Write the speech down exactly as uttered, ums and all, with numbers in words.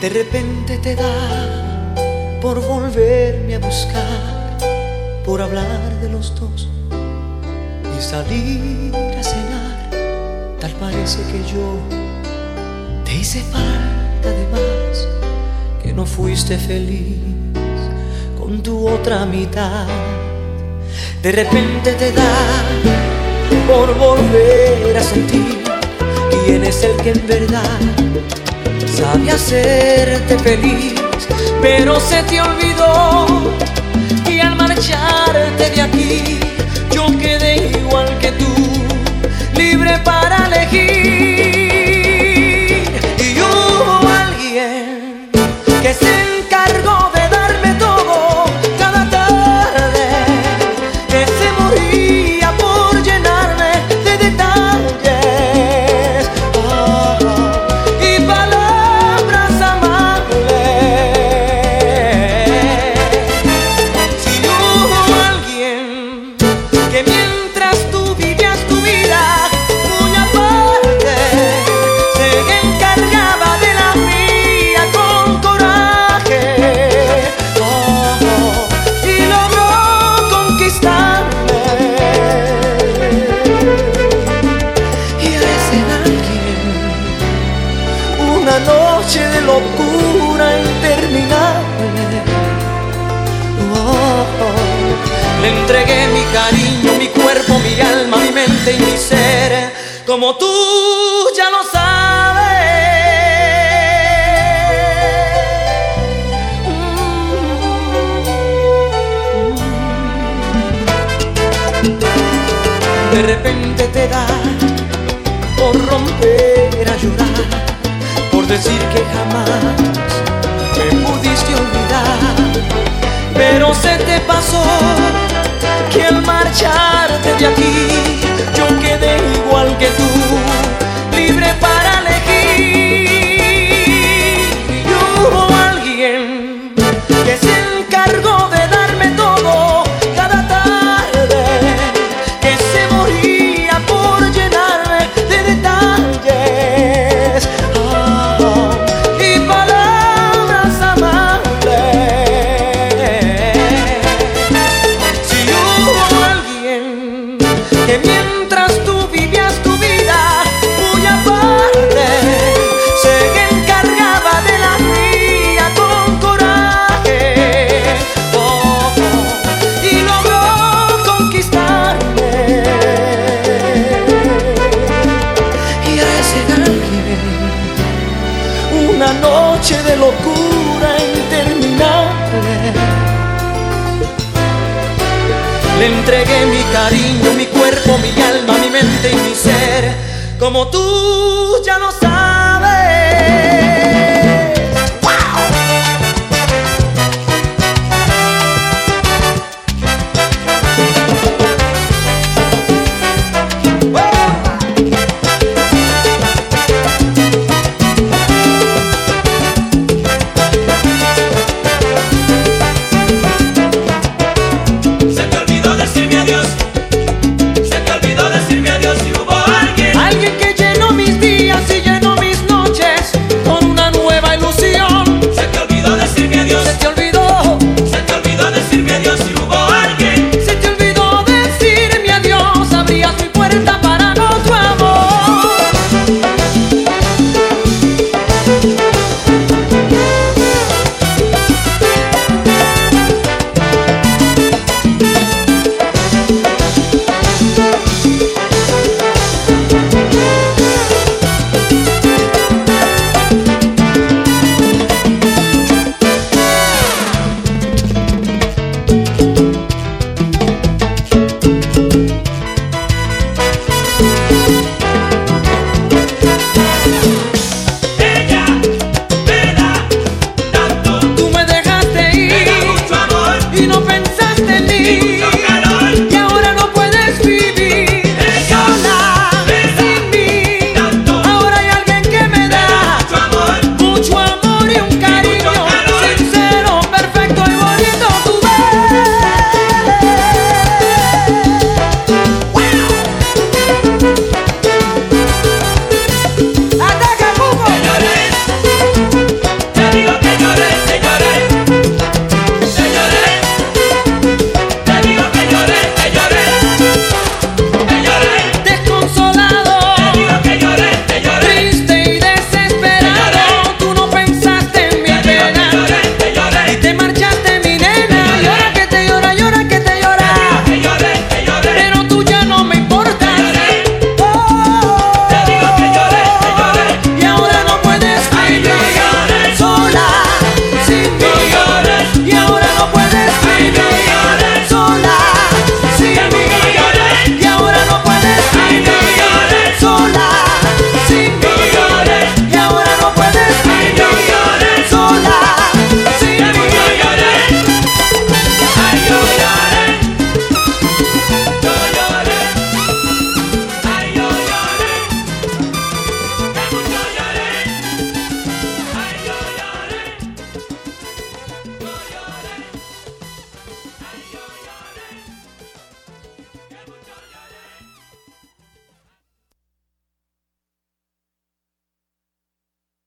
De repente te da por volverme a buscar, por hablar de los dos y salir a cenar. Tal parece que yo te hice falta de más, que no fuiste feliz con tu otra mitad. De repente te da por volver a sentir quién es el que en verdad sabe hacerte feliz, pero se te olvidó y al marcharte de aquí yo quedé igual que tú, libre para elegir. Y hubo alguien que se encargó de darme todo cada tarde, que se moría por llenarme de detalles, oh, y palabras amables. Si hubo alguien que mientras tú vivías tu vida muy aparte se encargaba de la mía con coraje, oh, y logró conquistarme. Y a ese alguien, una noche de locura interminable, oh, le entregué mi cariño, mi cuerpo, mi alma, mi mente y mi ser, como tú ya lo sabes. De repente te da por romper a llorar, por decir que jamás me pudiste olvidar, pero se te pasó que al marcharte de aquí yo quedé igual que tú, libre para elegir. Y hubo alguien que se encargó de darme todo cada tarde, que se moría por llenarme de detalles, oh, y palabras amables. Si hubo alguien que mientras tú vivías tu vida muy aparte se encargaba de la mía con coraje, oh, y logró conquistarme. Y a ese alguien, una noche de locura interminable, le entregué mi cariño, mi cuerpo, mi alma, mi mente y mi ser, como tú ya lo sabes.